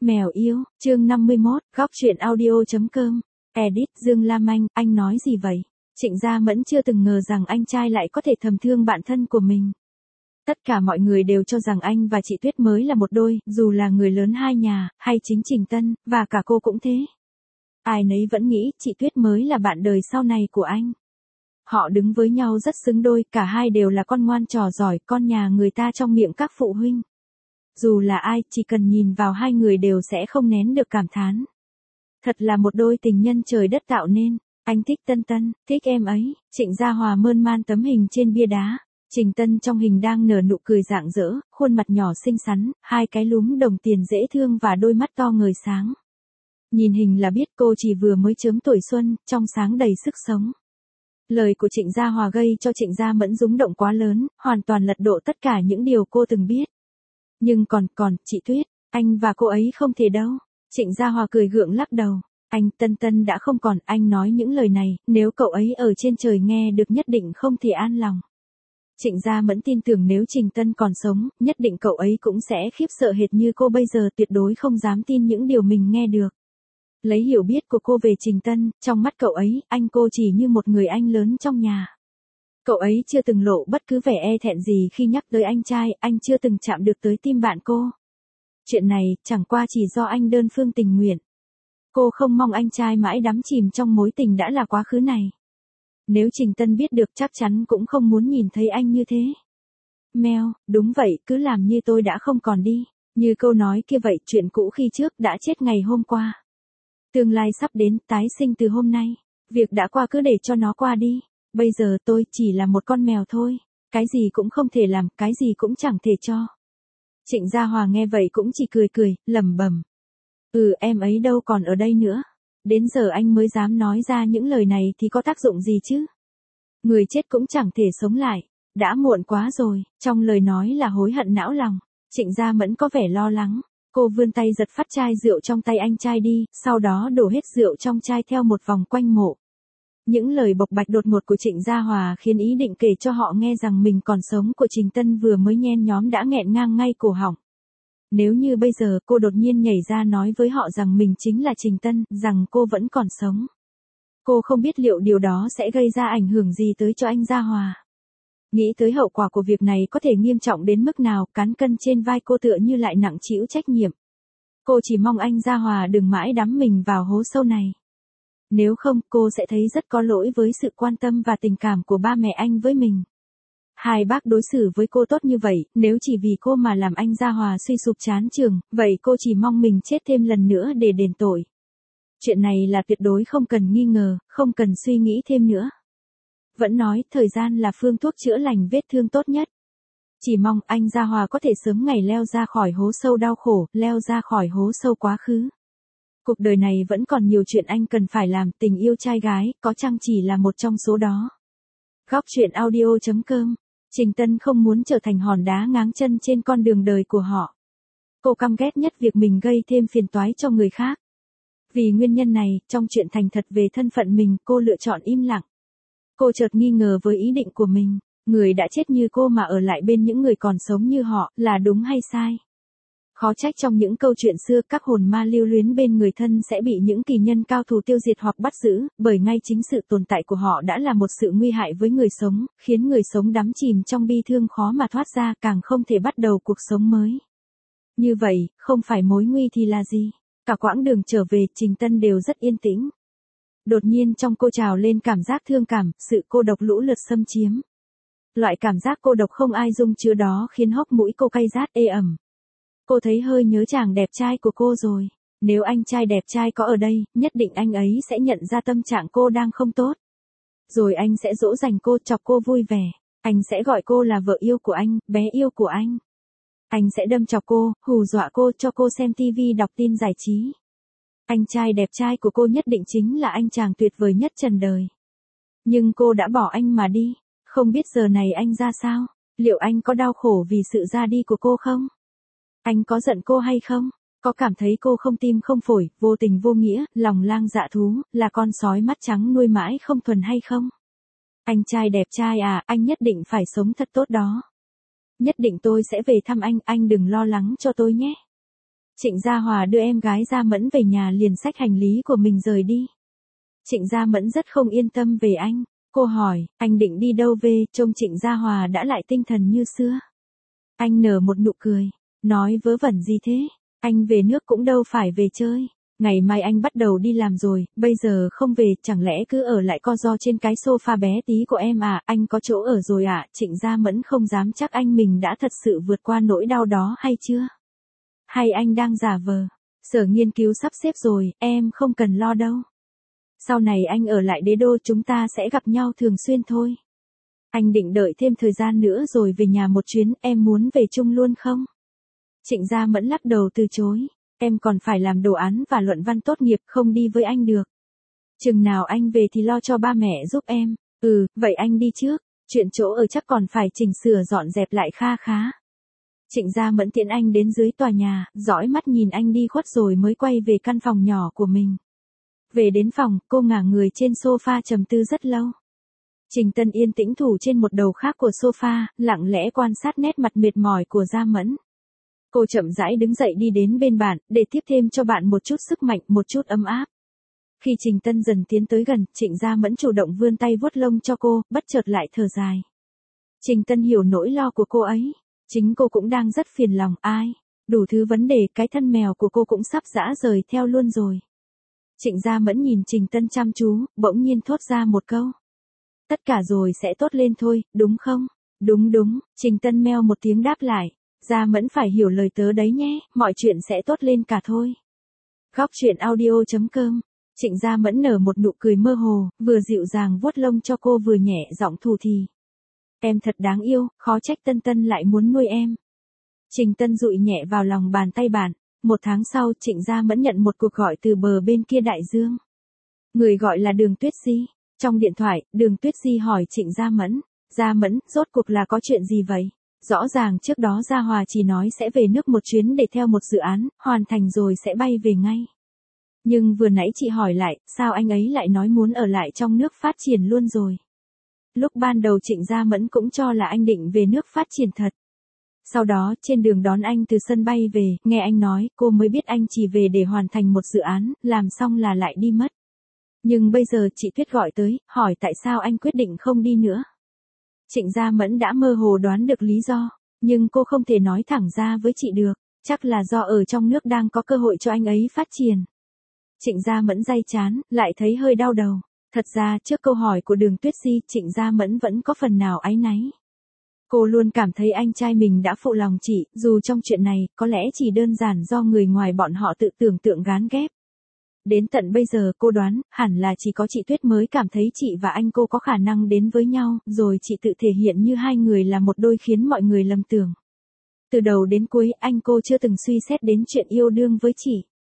Mèo yêu, chương 51, góc truyện audio.com. Edit, Dương Lam anh nói gì vậy? Trịnh Gia Mẫn chưa từng ngờ rằng anh trai lại có thể thầm thương bạn thân của mình. Tất cả mọi người đều cho rằng anh và chị Tuyết mới là một đôi, dù là người lớn hai nhà, hay chính Trình Tân, và cả cô cũng thế. Ai nấy vẫn nghĩ chị Tuyết mới là bạn đời sau này của anh. Họ đứng với nhau rất xứng đôi, cả hai đều là con ngoan trò giỏi, con nhà người ta trong miệng các phụ huynh. Dù là ai, chỉ cần nhìn vào hai người đều sẽ không nén được cảm thán. Thật là một đôi tình nhân trời đất tạo nên. Anh thích Tân Tân, thích em ấy. Trịnh Gia Hòa mơn man tấm hình trên bia đá. Trình Tân trong hình đang nở nụ cười rạng rỡ, khuôn mặt nhỏ xinh xắn, hai cái lúm đồng tiền dễ thương và đôi mắt to ngời sáng. Nhìn hình là biết cô chỉ vừa mới chớm tuổi xuân, trong sáng đầy sức sống. Lời của Trịnh Gia Hòa gây cho Trịnh Gia Mẫn rúng động quá lớn, hoàn toàn lật đổ tất cả những điều cô từng biết. Nhưng còn, chị Tuyết, anh và cô ấy không thể đâu. Trịnh Gia Hòa cười gượng lắc đầu. Anh, Tân Tân đã không còn, anh nói những lời này, nếu cậu ấy ở trên trời nghe được nhất định không thể an lòng. Trịnh Gia Mẫn tin tưởng nếu Trình Tân còn sống, nhất định cậu ấy cũng sẽ khiếp sợ hệt như cô bây giờ, tuyệt đối không dám tin những điều mình nghe được. Lấy hiểu biết của cô về Trình Tân, trong mắt cậu ấy, anh cô chỉ như một người anh lớn trong nhà. Cậu ấy chưa từng lộ bất cứ vẻ e thẹn gì khi nhắc tới anh trai, anh chưa từng chạm được tới tim bạn cô. Chuyện này, chẳng qua chỉ do anh đơn phương tình nguyện. Cô không mong anh trai mãi đắm chìm trong mối tình đã là quá khứ này. Nếu Trình Tân biết được chắc chắn cũng không muốn nhìn thấy anh như thế. Mèo, đúng vậy, cứ làm như tôi đã không còn đi. Như câu nói kia vậy, chuyện cũ khi trước đã chết ngày hôm qua. Tương lai sắp đến, tái sinh từ hôm nay. Việc đã qua cứ để cho nó qua đi. Bây giờ tôi chỉ là một con mèo thôi. Cái gì cũng không thể làm, cái gì cũng chẳng thể cho. Trịnh Gia Hòa nghe vậy cũng chỉ cười, lẩm bẩm. Em ấy đâu còn ở đây nữa. Đến giờ anh mới dám nói ra những lời này thì có tác dụng gì chứ? Người chết cũng chẳng thể sống lại. Đã muộn quá rồi, trong lời nói là hối hận não lòng. Trịnh Gia Mẫn có vẻ lo lắng. Cô vươn tay giật phát chai rượu trong tay anh trai đi, sau đó đổ hết rượu trong chai theo một vòng quanh mộ. Những lời bộc bạch đột ngột của Trịnh Gia Hòa khiến ý định kể cho họ nghe rằng mình còn sống của Trình Tân vừa mới nhen nhóm đã nghẹn ngang ngay cổ họng. Nếu như bây giờ cô đột nhiên nhảy ra nói với họ rằng mình chính là Trình Tân, rằng cô vẫn còn sống. Cô không biết liệu điều đó sẽ gây ra ảnh hưởng gì tới cho anh Gia Hòa. Nghĩ tới hậu quả của việc này có thể nghiêm trọng đến mức nào, cán cân trên vai cô tựa như lại nặng trĩu trách nhiệm. Cô chỉ mong anh Gia Hòa đừng mãi đắm mình vào hố sâu này. Nếu không, cô sẽ thấy rất có lỗi với sự quan tâm và tình cảm của ba mẹ anh với mình. Hai bác đối xử với cô tốt như vậy, nếu chỉ vì cô mà làm anh Gia Hòa suy sụp chán chường, vậy cô chỉ mong mình chết thêm lần nữa để đền tội. Chuyện này là tuyệt đối không cần nghi ngờ, không cần suy nghĩ thêm nữa. Vẫn nói, thời gian là phương thuốc chữa lành vết thương tốt nhất. Chỉ mong anh Gia Hòa có thể sớm ngày leo ra khỏi hố sâu đau khổ, leo ra khỏi hố sâu quá khứ. Cuộc đời này vẫn còn nhiều chuyện anh cần phải làm, tình yêu trai gái, có chăng chỉ là một trong số đó. Góc truyện audio.com. Trình Tân không muốn trở thành hòn đá ngáng chân trên con đường đời của họ. Cô căm ghét nhất việc mình gây thêm phiền toái cho người khác. Vì nguyên nhân này, trong chuyện thành thật về thân phận mình, cô lựa chọn im lặng. Cô chợt nghi ngờ với ý định của mình, người đã chết như cô mà ở lại bên những người còn sống như họ, là đúng hay sai? Khó trách trong những câu chuyện xưa các hồn ma lưu luyến bên người thân sẽ bị những kỳ nhân cao thủ tiêu diệt hoặc bắt giữ, bởi ngay chính sự tồn tại của họ đã là một sự nguy hại với người sống, khiến người sống đắm chìm trong bi thương khó mà thoát ra, càng không thể bắt đầu cuộc sống mới. Như vậy, không phải mối nguy thì là gì? Cả quãng đường trở về, Trình Tân đều rất yên tĩnh. Đột nhiên trong cô trào lên cảm giác thương cảm, sự cô độc lũ lượt xâm chiếm. Loại cảm giác cô độc không ai dung chứa đó khiến hốc mũi cô cay rát ê ẩm. Cô thấy hơi nhớ chàng đẹp trai của cô rồi. Nếu anh trai đẹp trai có ở đây, nhất định anh ấy sẽ nhận ra tâm trạng cô đang không tốt. Rồi anh sẽ dỗ dành cô, chọc cô vui vẻ. Anh sẽ gọi cô là vợ yêu của anh, bé yêu của anh. Anh sẽ đâm chọc cô, hù dọa cô, cho cô xem tivi đọc tin giải trí. Anh trai đẹp trai của cô nhất định chính là anh chàng tuyệt vời nhất trần đời. Nhưng cô đã bỏ anh mà đi. Không biết giờ này anh ra sao? Liệu anh có đau khổ vì sự ra đi của cô không? Anh có giận cô hay không? Có cảm thấy cô không tim không phổi, vô tình vô nghĩa, lòng lang dạ thú, là con sói mắt trắng nuôi mãi không thuần hay không? Anh trai đẹp trai à, anh nhất định phải sống thật tốt đó. Nhất định tôi sẽ về thăm anh đừng lo lắng cho tôi nhé. Trịnh Gia Hòa đưa em gái Gia Mẫn về nhà liền xách hành lý của mình rời đi. Trịnh Gia Mẫn rất không yên tâm về anh. Cô hỏi, anh định đi đâu về, trông Trịnh Gia Hòa đã lại tinh thần như xưa. Anh nở một nụ cười, nói vớ vẩn gì thế, anh về nước cũng đâu phải về chơi. Ngày mai anh bắt đầu đi làm rồi, bây giờ không về, chẳng lẽ cứ ở lại co ro trên cái sofa bé tí của em à, anh có chỗ ở rồi à, Trịnh Gia Mẫn không dám chắc anh mình đã thật sự vượt qua nỗi đau đó hay chưa. Hay anh đang giả vờ, sở nghiên cứu sắp xếp rồi, em không cần lo đâu. Sau này anh ở lại đế đô chúng ta sẽ gặp nhau thường xuyên thôi. Anh định đợi thêm thời gian nữa rồi về nhà một chuyến, em muốn về chung luôn không? Trịnh Gia Mẫn lắc đầu từ chối. Em còn phải làm đồ án và luận văn tốt nghiệp, không đi với anh được. Chừng nào anh về thì lo cho ba mẹ giúp em. Vậy anh đi trước, chuyện chỗ ở chắc còn phải chỉnh sửa dọn dẹp lại kha khá. Trịnh Gia Mẫn tiễn anh đến dưới tòa nhà, dõi mắt nhìn anh đi khuất rồi mới quay về căn phòng nhỏ của mình. Về đến phòng, cô ngả người trên sofa trầm tư rất lâu. Trình Tân yên tĩnh thủ trên một đầu khác của sofa, lặng lẽ quan sát nét mặt mệt mỏi của Gia Mẫn. Cô chậm rãi đứng dậy đi đến bên bạn, để tiếp thêm cho bạn một chút sức mạnh, một chút ấm áp. Khi Trình Tân dần tiến tới gần, Trịnh Gia Mẫn chủ động vươn tay vuốt lông cho cô, bất chợt lại thở dài. Trình Tân hiểu nỗi lo của cô ấy. Chính cô cũng đang rất phiền lòng, đủ thứ vấn đề, cái thân mèo của cô cũng sắp giã rời theo luôn rồi. Trịnh Gia Mẫn nhìn Trình Tân chăm chú, bỗng nhiên thốt ra một câu. Tất cả rồi sẽ tốt lên thôi, đúng không? Đúng, Trình Tân meo một tiếng đáp lại. Gia Mẫn phải hiểu lời tớ đấy nhé, mọi chuyện sẽ tốt lên cả thôi. Góc truyện audio.com. Trịnh Gia Mẫn nở một nụ cười mơ hồ, vừa dịu dàng vuốt lông cho cô vừa nhẹ giọng thủ thỉ. Em thật đáng yêu, khó trách Tân Tân lại muốn nuôi em. Trình Tân dụi nhẹ vào lòng bàn tay bạn. Một tháng sau, Trịnh Gia Mẫn nhận một cuộc gọi từ bờ bên kia đại dương. Người gọi là Đường Tuyết Di. Trong điện thoại, Đường Tuyết Di hỏi Trịnh Gia Mẫn. Gia Mẫn, rốt cuộc là có chuyện gì vậy? Rõ ràng trước đó Gia Hòa chỉ nói sẽ về nước một chuyến để theo một dự án, hoàn thành rồi sẽ bay về ngay. Nhưng vừa nãy chị hỏi lại, sao anh ấy lại nói muốn ở lại trong nước phát triển luôn rồi? Lúc ban đầu Trịnh Gia Mẫn cũng cho là anh định về nước phát triển thật. Sau đó, trên đường đón anh từ sân bay về, nghe anh nói, cô mới biết anh chỉ về để hoàn thành một dự án, làm xong là lại đi mất. Nhưng bây giờ chị Tuyết gọi tới, hỏi tại sao anh quyết định không đi nữa. Trịnh Gia Mẫn đã mơ hồ đoán được lý do, nhưng cô không thể nói thẳng ra với chị được, chắc là do ở trong nước đang có cơ hội cho anh ấy phát triển. Trịnh Gia Mẫn day chán, lại thấy hơi đau đầu. Thật ra trước câu hỏi của Đường Tuyết Di, Trịnh Gia Mẫn vẫn có phần nào áy náy. Cô luôn cảm thấy anh trai mình đã phụ lòng chị, dù trong chuyện này, có lẽ chỉ đơn giản do người ngoài bọn họ tự tưởng tượng gán ghép. Đến tận bây giờ cô đoán, hẳn là chỉ có chị Tuyết mới cảm thấy chị và anh cô có khả năng đến với nhau, rồi chị tự thể hiện như hai người là một đôi khiến mọi người lầm tưởng. Từ đầu đến cuối, anh cô chưa từng suy xét đến chuyện yêu đương với chị.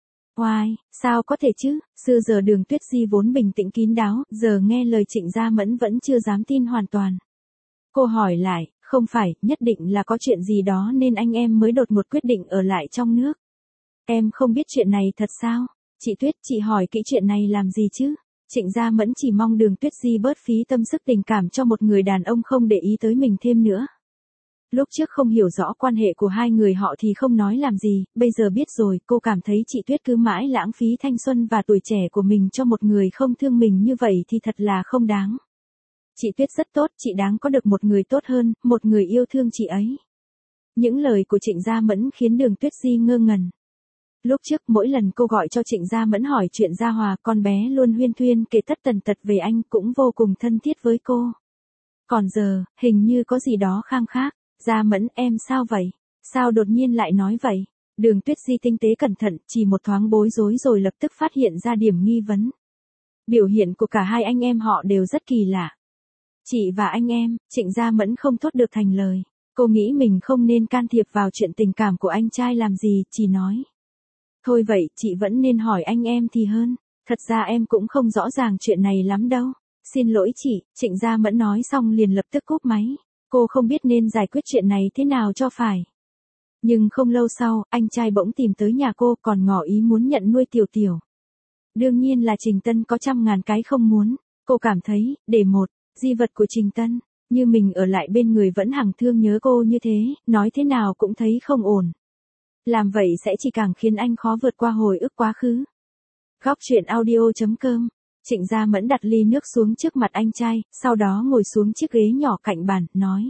Oai, sao có thể chứ, xưa giờ Đường Tuyết Di vốn bình tĩnh kín đáo, giờ nghe lời Trịnh Gia Mẫn vẫn chưa dám tin hoàn toàn. Cô hỏi lại, không phải, nhất định là có chuyện gì đó nên anh em mới đột ngột quyết định ở lại trong nước. Em không biết chuyện này thật sao? Chị Tuyết, chị hỏi kỹ chuyện này làm gì chứ? Trịnh Gia Mẫn chỉ mong Đường Tuyết Di bớt phí tâm sức tình cảm cho một người đàn ông không để ý tới mình thêm nữa. Lúc trước không hiểu rõ quan hệ của hai người họ thì không nói làm gì, bây giờ biết rồi, cô cảm thấy chị Tuyết cứ mãi lãng phí thanh xuân và tuổi trẻ của mình cho một người không thương mình như vậy thì thật là không đáng. Chị Tuyết rất tốt, chị đáng có được một người tốt hơn, một người yêu thương chị ấy. Những lời của Trịnh Gia Mẫn khiến Đường Tuyết Di ngơ ngẩn. Lúc trước mỗi lần cô gọi cho Trịnh Gia Mẫn hỏi chuyện Gia Hòa, con bé luôn huyên thuyên kể tất tần tật về anh, cũng vô cùng thân thiết với cô. Còn giờ, hình như có gì đó khang khác. Gia Mẫn, em sao vậy? Sao đột nhiên lại nói vậy? Đường Tuyết Di tinh tế cẩn thận, chỉ một thoáng bối rối rồi lập tức phát hiện ra điểm nghi vấn. Biểu hiện của cả hai anh em họ đều rất kỳ lạ. Chị và anh em, Trịnh Gia Mẫn không thốt được thành lời. Cô nghĩ mình không nên can thiệp vào chuyện tình cảm của anh trai làm gì, chỉ nói. Thôi vậy, chị vẫn nên hỏi anh em thì hơn. Thật ra em cũng không rõ ràng chuyện này lắm đâu. Xin lỗi chị, Trịnh Gia Mẫn nói xong liền lập tức cúp máy. Cô không biết nên giải quyết chuyện này thế nào cho phải. Nhưng không lâu sau, anh trai bỗng tìm tới nhà cô còn ngỏ ý muốn nhận nuôi Tiểu Tiểu. Đương nhiên là Trình Tân có trăm ngàn cái không muốn. Cô cảm thấy, để một di vật của Trình Tân, như mình ở lại bên người vẫn hằng thương nhớ cô như thế, nói thế nào cũng thấy không ổn. Làm vậy sẽ chỉ càng khiến anh khó vượt qua hồi ức quá khứ. Góc truyện audio.com. Trịnh Gia Mẫn đặt ly nước xuống trước mặt anh trai, sau đó ngồi xuống chiếc ghế nhỏ cạnh bàn, nói.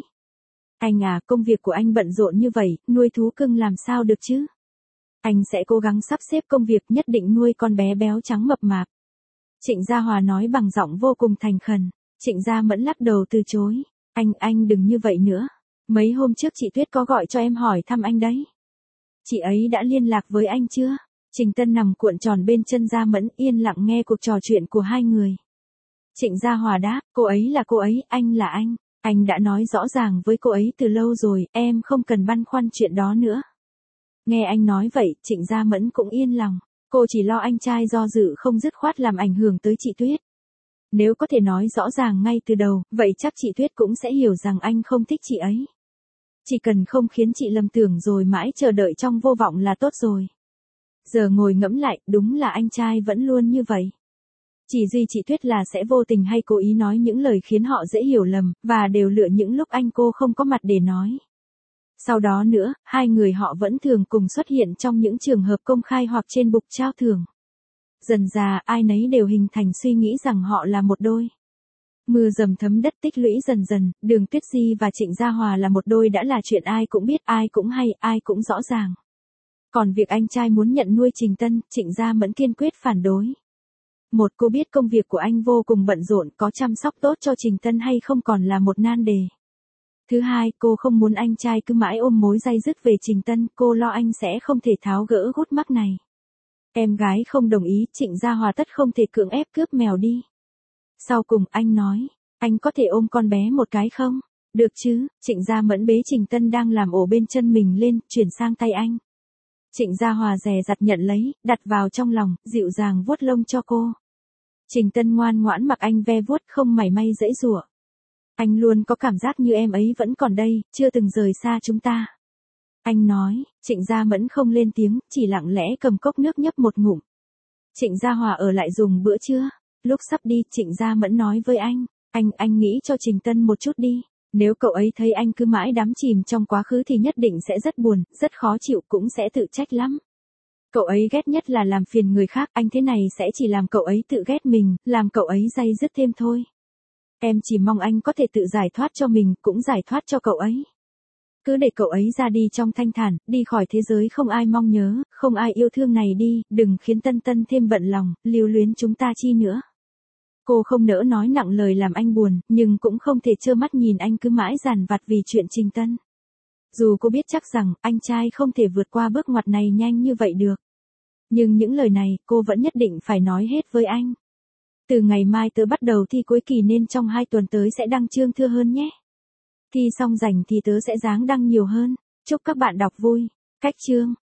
Anh à, công việc của anh bận rộn như vậy, nuôi thú cưng làm sao được chứ? Anh sẽ cố gắng sắp xếp công việc, nhất định nuôi con bé béo trắng mập mạp. Trịnh Gia Hòa nói bằng giọng vô cùng thành khẩn. Trịnh Gia Mẫn lắc đầu từ chối. Anh đừng như vậy nữa. Mấy hôm trước chị Tuyết có gọi cho em hỏi thăm anh đấy. Chị ấy đã liên lạc với anh chưa? Trình Tân nằm cuộn tròn bên chân Gia Mẫn, yên lặng nghe cuộc trò chuyện của hai người. Trịnh Gia Hòa đáp, cô ấy là cô ấy, anh là anh. Anh đã nói rõ ràng với cô ấy từ lâu rồi, em không cần băn khoăn chuyện đó nữa. Nghe anh nói vậy, Trịnh Gia Mẫn cũng yên lòng. Cô chỉ lo anh trai do dự không dứt khoát làm ảnh hưởng tới chị Tuyết. Nếu có thể nói rõ ràng ngay từ đầu, vậy chắc chị Tuyết cũng sẽ hiểu rằng anh không thích chị ấy. Chỉ cần không khiến chị lầm tưởng rồi mãi chờ đợi trong vô vọng là tốt rồi. Giờ ngồi ngẫm lại, đúng là anh trai vẫn luôn như vậy. Chỉ duy chị Tuyết là sẽ vô tình hay cố ý nói những lời khiến họ dễ hiểu lầm, và đều lựa những lúc anh cô không có mặt để nói. Sau đó nữa, hai người họ vẫn thường cùng xuất hiện trong những trường hợp công khai hoặc trên bục trao thưởng. Dần dà, ai nấy đều hình thành suy nghĩ rằng họ là một đôi. Mưa dầm thấm đất tích lũy dần dần, Đường Tuyết Di và Trịnh Gia Hòa là một đôi đã là chuyện ai cũng biết, ai cũng hay, ai cũng rõ ràng. Còn việc anh trai muốn nhận nuôi Trình Tân, Trịnh Gia Mẫn kiên quyết phản đối. Một, cô biết công việc của anh vô cùng bận rộn, có chăm sóc tốt cho Trình Tân hay không còn là một nan đề. Thứ hai, cô không muốn anh trai cứ mãi ôm mối day dứt về Trình Tân, cô lo anh sẽ không thể tháo gỡ gút mắc này. Em gái không đồng ý, Trịnh Gia Hòa tất không thể cưỡng ép cướp mèo đi. Sau cùng anh nói, anh có thể ôm con bé một cái không? Được chứ, Trịnh Gia Mẫn bế Trình Tân đang làm ổ bên chân mình lên, chuyển sang tay anh. Trịnh Gia Hòa dè dặt nhận lấy, đặt vào trong lòng, dịu dàng vuốt lông cho cô. Trình Tân ngoan ngoãn mặc anh ve vuốt không mảy may giãy giụa. Anh luôn có cảm giác như em ấy vẫn còn đây, chưa từng rời xa chúng ta. Anh nói, Trịnh Gia Mẫn không lên tiếng, chỉ lặng lẽ cầm cốc nước nhấp một ngụm. Trịnh Gia Hòa ở lại dùng bữa trưa. Lúc sắp đi, Trịnh Gia Mẫn nói với anh nghĩ cho Trình Tân một chút đi. Nếu cậu ấy thấy anh cứ mãi đắm chìm trong quá khứ thì nhất định sẽ rất buồn, rất khó chịu, cũng sẽ tự trách lắm. Cậu ấy ghét nhất là làm phiền người khác, anh thế này sẽ chỉ làm cậu ấy tự ghét mình, làm cậu ấy day dứt thêm thôi. Em chỉ mong anh có thể tự giải thoát cho mình, cũng giải thoát cho cậu ấy. Cứ để cậu ấy ra đi trong thanh thản, đi khỏi thế giới không ai mong nhớ, không ai yêu thương này đi, đừng khiến Tân Tân thêm bận lòng, lưu luyến chúng ta chi nữa. Cô không nỡ nói nặng lời làm anh buồn, nhưng cũng không thể trơ mắt nhìn anh cứ mãi dằn vặt vì chuyện Trình Tân. Dù cô biết chắc rằng, anh trai không thể vượt qua bước ngoặt này nhanh như vậy được. Nhưng những lời này, cô vẫn nhất định phải nói hết với anh. Từ ngày mai tớ bắt đầu thi cuối kỳ nên trong 2 tuần tới sẽ đăng chương thưa hơn nhé. Thi xong rảnh thì tớ sẽ ráng đăng nhiều hơn. Chúc các bạn đọc vui. Cách chương.